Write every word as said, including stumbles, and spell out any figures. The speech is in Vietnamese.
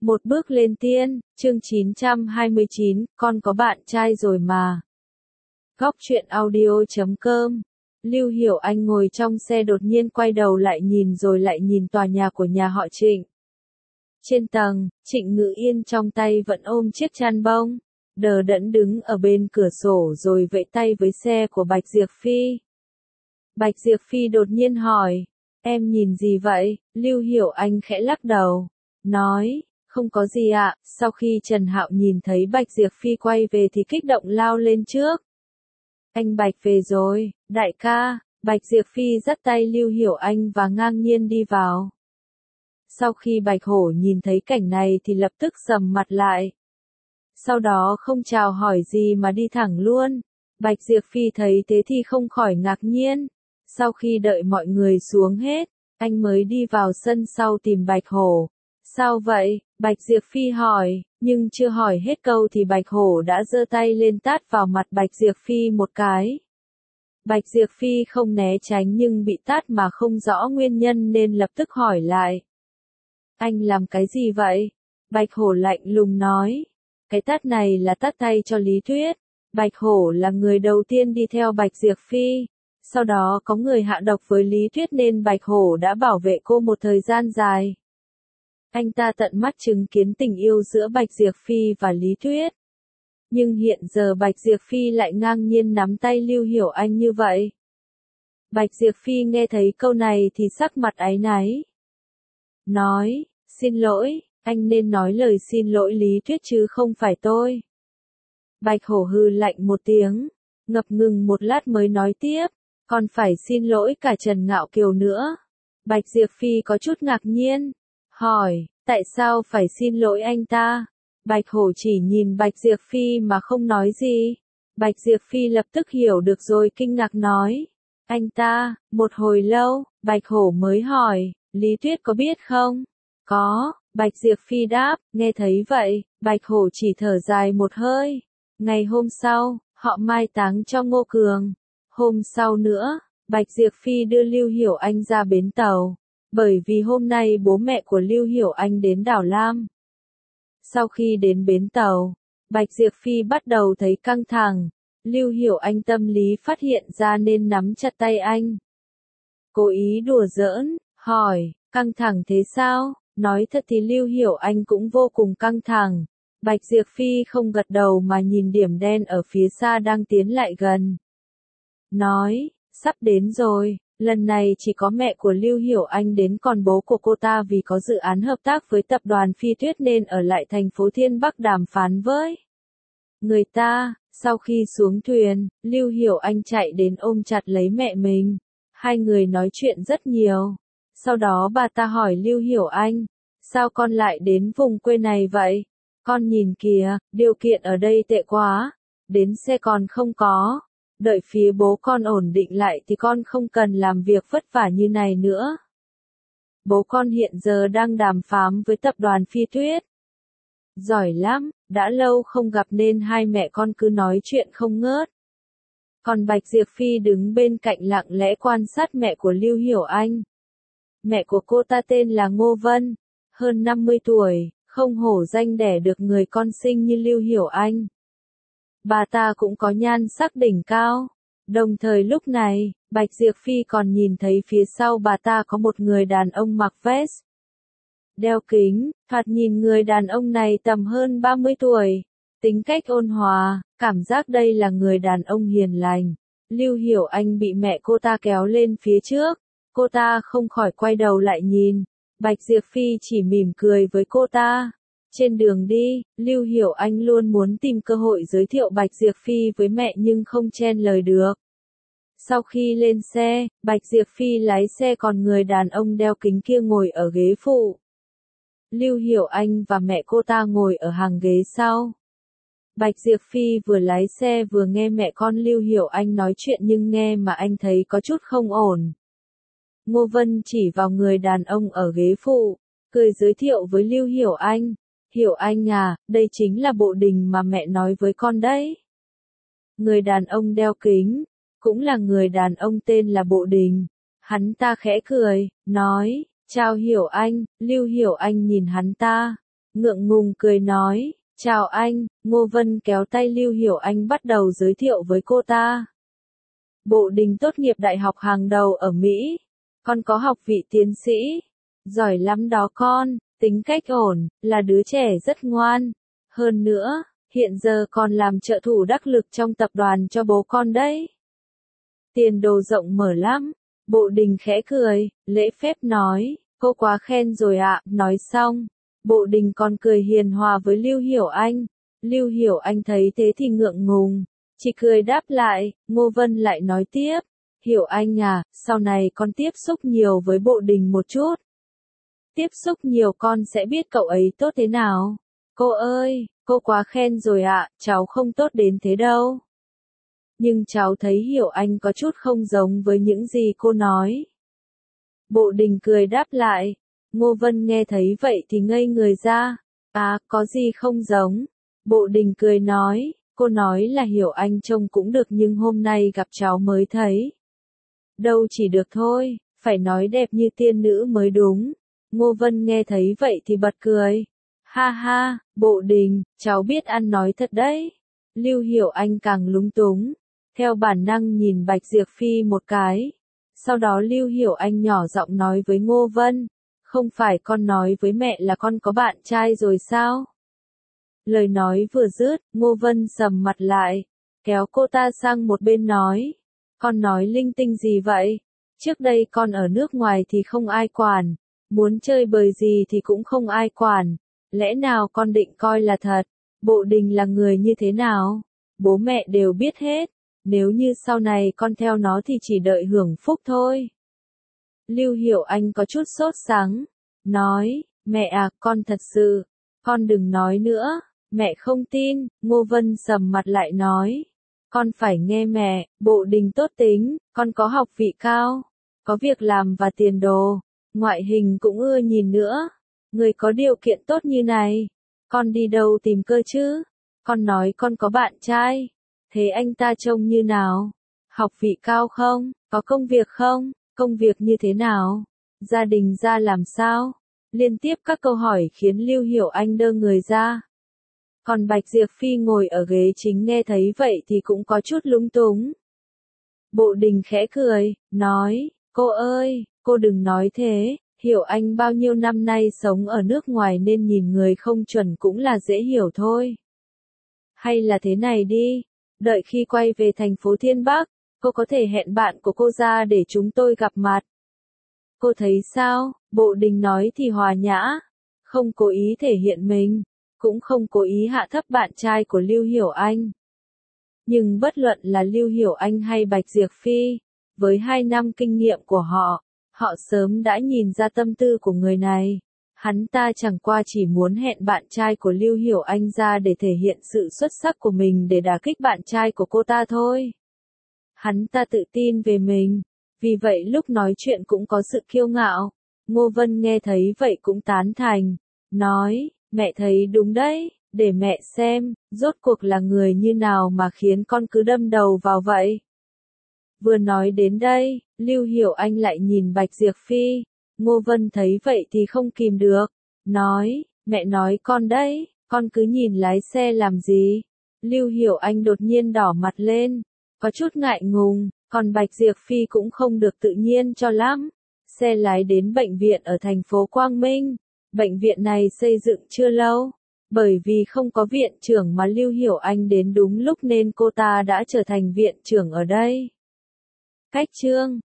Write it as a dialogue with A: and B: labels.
A: Một bước lên tiên, chương chín trăm hai mươi chín, con có bạn trai rồi mà. Góc truyện audio chấm com. Lưu Hiểu Anh ngồi trong xe đột nhiên quay đầu lại nhìn rồi lại nhìn tòa nhà của nhà họ Trịnh. Trên tầng, Trịnh Ngự Yên trong tay vẫn ôm chiếc chăn bông, đờ đẫn đứng ở bên cửa sổ rồi vẫy tay với xe của Bạch Diệp Phi. Bạch Diệp Phi đột nhiên hỏi, em nhìn gì vậy? Lưu Hiểu Anh khẽ lắc đầu, nói, không có gì ạ. Sau khi Trần Hạo nhìn thấy Bạch Diệp Phi quay về thì kích động lao lên trước. Anh Bạch về rồi, đại ca. Bạch Diệp Phi dắt tay Lưu Hiểu Anh và ngang nhiên đi vào. Sau khi Bạch Hổ nhìn thấy cảnh này thì lập tức sầm mặt lại. Sau đó không chào hỏi gì mà đi thẳng luôn. Bạch Diệp Phi thấy thế thì không khỏi ngạc nhiên. Sau khi đợi mọi người xuống hết, anh mới đi vào sân sau tìm Bạch Hổ. Sao vậy? Bạch Diệp Phi hỏi, nhưng chưa hỏi hết câu thì Bạch Hổ đã giơ tay lên tát vào mặt Bạch Diệp Phi một cái. Bạch Diệp Phi không né tránh nhưng bị tát mà không rõ nguyên nhân nên lập tức hỏi lại. Anh làm cái gì vậy? Bạch Hổ lạnh lùng nói. Cái tát này là tát tay cho Lý Tuyết. Bạch Hổ là người đầu tiên đi theo Bạch Diệp Phi. Sau đó có người hạ độc với Lý Tuyết nên Bạch Hổ đã bảo vệ cô một thời gian dài. Anh ta tận mắt chứng kiến tình yêu giữa Bạch Diệp Phi và Lý Tuyết. Nhưng hiện giờ Bạch Diệp Phi lại ngang nhiên nắm tay Lưu Hiểu Anh như vậy. Bạch Diệp Phi nghe thấy câu này thì sắc mặt áy náy. Nói, xin lỗi, anh nên nói lời xin lỗi Lý Tuyết chứ không phải tôi. Bạch Hổ hừ lạnh một tiếng, ngập ngừng một lát mới nói tiếp, còn phải xin lỗi cả Trần Ngạo Kiều nữa. Bạch Diệp Phi có chút ngạc nhiên, hỏi, tại sao phải xin lỗi anh ta? Bạch Hổ chỉ nhìn Bạch Diệp Phi mà không nói gì. Bạch Diệp Phi lập tức hiểu được rồi kinh ngạc nói, anh ta. Một hồi lâu, Bạch Hổ mới hỏi, Lý Tuyết có biết không? Có, Bạch Diệp Phi đáp. Nghe thấy vậy, Bạch Hổ chỉ thở dài một hơi. Ngày hôm sau, họ mai táng cho Ngô Cường. Hôm sau nữa, Bạch Diệp Phi đưa Lưu Hiểu Anh ra bến tàu. Bởi vì hôm nay bố mẹ của Lưu Hiểu Anh đến Đảo Lam. Sau khi đến bến tàu, Bạch Diệp Phi bắt đầu thấy căng thẳng. Lưu Hiểu Anh tâm lý phát hiện ra nên nắm chặt tay anh. Cố ý đùa giỡn, hỏi, căng thẳng thế sao? Nói thật thì Lưu Hiểu Anh cũng vô cùng căng thẳng. Bạch Diệp Phi không gật đầu mà nhìn điểm đen ở phía xa đang tiến lại gần. Nói, sắp đến rồi. Lần này chỉ có mẹ của Lưu Hiểu Anh đến còn bố của cô ta vì có dự án hợp tác với tập đoàn Phi Tuyết nên ở lại thành phố Thiên Bắc đàm phán với người ta. Sau khi xuống thuyền, Lưu Hiểu Anh chạy đến ôm chặt lấy mẹ mình. Hai người nói chuyện rất nhiều. Sau đó bà ta hỏi Lưu Hiểu Anh, sao con lại đến vùng quê này vậy? Con nhìn kìa, điều kiện ở đây tệ quá. Đến xe còn không có. Đợi phía bố con ổn định lại thì con không cần làm việc vất vả như này nữa. Bố con hiện giờ đang đàm phán với tập đoàn Phi Tuyết. Giỏi lắm, đã lâu không gặp nên hai mẹ con cứ nói chuyện không ngớt. Còn Bạch Diệp Phi đứng bên cạnh lặng lẽ quan sát mẹ của Lưu Hiểu Anh. Mẹ của cô ta tên là Ngô Vân, hơn năm mươi tuổi, không hổ danh đẻ được người con sinh như Lưu Hiểu Anh. Bà ta cũng có nhan sắc đỉnh cao. Đồng thời lúc này, Bạch Diệp Phi còn nhìn thấy phía sau bà ta có một người đàn ông mặc vest, đeo kính, thoạt nhìn người đàn ông này tầm hơn ba mươi tuổi. Tính cách ôn hòa, cảm giác đây là người đàn ông hiền lành. Lưu Hiểu Anh bị mẹ cô ta kéo lên phía trước. Cô ta không khỏi quay đầu lại nhìn. Bạch Diệp Phi chỉ mỉm cười với cô ta. Trên đường đi, Lưu Hiểu Anh luôn muốn tìm cơ hội giới thiệu Bạch Diệp Phi với mẹ nhưng không chen lời được. Sau khi lên xe, Bạch Diệp Phi lái xe còn người đàn ông đeo kính kia ngồi ở ghế phụ. Lưu Hiểu Anh và mẹ cô ta ngồi ở hàng ghế sau. Bạch Diệp Phi vừa lái xe vừa nghe mẹ con Lưu Hiểu Anh nói chuyện nhưng nghe mà anh thấy có chút không ổn. Ngô Vân chỉ vào người đàn ông ở ghế phụ, cười giới thiệu với Lưu Hiểu Anh. Hiểu Anh à, đây chính là Bộ Đình mà mẹ nói với con đấy. Người đàn ông đeo kính, cũng là người đàn ông tên là Bộ Đình. Hắn ta khẽ cười, nói, chào Hiểu Anh. Lưu Hiểu Anh nhìn hắn ta, ngượng ngùng cười nói, chào anh, Ngô Vân kéo tay Lưu Hiểu Anh bắt đầu giới thiệu với cô ta. Bộ Đình tốt nghiệp đại học hàng đầu ở Mỹ, con có học vị tiến sĩ, giỏi lắm đó con, tính cách ổn, là đứa trẻ rất ngoan. Hơn nữa, hiện giờ còn làm trợ thủ đắc lực trong tập đoàn cho bố con đấy. Tiền đồ rộng mở lắm. Bộ Đình khẽ cười, lễ phép nói, cô quá khen rồi ạ. Nói xong, Bộ Đình còn cười hiền hòa với Lưu Hiểu Anh. Lưu Hiểu Anh thấy thế thì ngượng ngùng, chỉ cười đáp lại. Ngô Vân lại nói tiếp, Hiểu Anh à, sau này con tiếp xúc nhiều với Bộ Đình một chút. Tiếp xúc nhiều con sẽ biết cậu ấy tốt thế nào. Cô ơi, cô quá khen rồi ạ, cháu không tốt đến thế đâu. Nhưng cháu thấy Hiểu Anh có chút không giống với những gì cô nói. Bộ Đình cười đáp lại. Ngô Vân nghe thấy vậy thì ngây người ra. À, có gì không giống? Bộ Đình cười nói, cô nói là Hiểu Anh trông cũng được nhưng hôm nay gặp cháu mới thấy. Đâu chỉ được thôi, phải nói đẹp như tiên nữ mới đúng. Ngô Vân nghe thấy vậy thì bật cười. Ha ha, Bộ Đình, cháu biết ăn nói thật đấy. Lưu Hiểu Anh càng lúng túng, theo bản năng nhìn Bạch Diệp Phi một cái. Sau đó Lưu Hiểu Anh nhỏ giọng nói với Ngô Vân, không phải con nói với mẹ là con có bạn trai rồi sao? Lời nói vừa dứt, Ngô Vân sầm mặt lại, kéo cô ta sang một bên nói, con nói linh tinh gì vậy? Trước đây con ở nước ngoài thì không ai quản, muốn chơi bời gì thì cũng không ai quản, lẽ nào con định coi là thật? Bộ Đình là người như thế nào? Bố mẹ đều biết hết, nếu như sau này con theo nó thì chỉ đợi hưởng phúc thôi. Lưu Hiểu Anh có chút sốt sắng, nói, mẹ à, con thật sự, con đừng nói nữa, mẹ không tin. Ngô Vân sầm mặt lại nói, con phải nghe mẹ, Bộ Đình tốt tính, con có học vị cao, có việc làm và tiền đồ, ngoại hình cũng ưa nhìn nữa, người có điều kiện tốt như này, con đi đâu tìm cơ chứ? Con nói con có bạn trai, thế anh ta trông như nào? Học vị cao không? Có công việc không? Công việc như thế nào? Gia đình ra làm sao? Liên tiếp các câu hỏi khiến Lưu Hiểu Anh đơ người ra. Còn Bạch Diệp Phi ngồi ở ghế chính nghe thấy vậy thì cũng có chút lúng túng. Bộ Đình khẽ cười, nói, cô ơi, cô đừng nói thế, Hiểu Anh bao nhiêu năm nay sống ở nước ngoài nên nhìn người không chuẩn cũng là dễ hiểu thôi. Hay là thế này đi, đợi khi quay về thành phố Thiên Bắc, cô có thể hẹn bạn của cô ra để chúng tôi gặp mặt. Cô thấy sao? Bộ Đình nói thì hòa nhã, không cố ý thể hiện mình, cũng không cố ý hạ thấp bạn trai của Lưu Hiểu Anh. Nhưng bất luận là Lưu Hiểu Anh hay Bạch Diệp Phi, với hai năm kinh nghiệm của họ, họ sớm đã nhìn ra tâm tư của người này. Hắn ta chẳng qua chỉ muốn hẹn bạn trai của Lưu Hiểu Anh ra để thể hiện sự xuất sắc của mình để đả kích bạn trai của cô ta thôi. Hắn ta tự tin về mình, vì vậy lúc nói chuyện cũng có sự kiêu ngạo. Ngô Vân nghe thấy vậy cũng tán thành, nói, mẹ thấy đúng đấy, để mẹ xem, rốt cuộc là người như nào mà khiến con cứ đâm đầu vào vậy. Vừa nói đến đây, Lưu Hiểu Anh lại nhìn Bạch Diệp Phi. Ngô Vân thấy vậy thì không kìm được, nói, mẹ nói con đấy, con cứ nhìn lái xe làm gì? Lưu Hiểu Anh đột nhiên đỏ mặt lên, có chút ngại ngùng, còn Bạch Diệp Phi cũng không được tự nhiên cho lắm. Xe lái đến bệnh viện ở thành phố Quang Minh, bệnh viện này xây dựng chưa lâu, bởi vì không có viện trưởng mà Lưu Hiểu Anh đến đúng lúc nên cô ta đã trở thành viện trưởng ở đây. Cách chương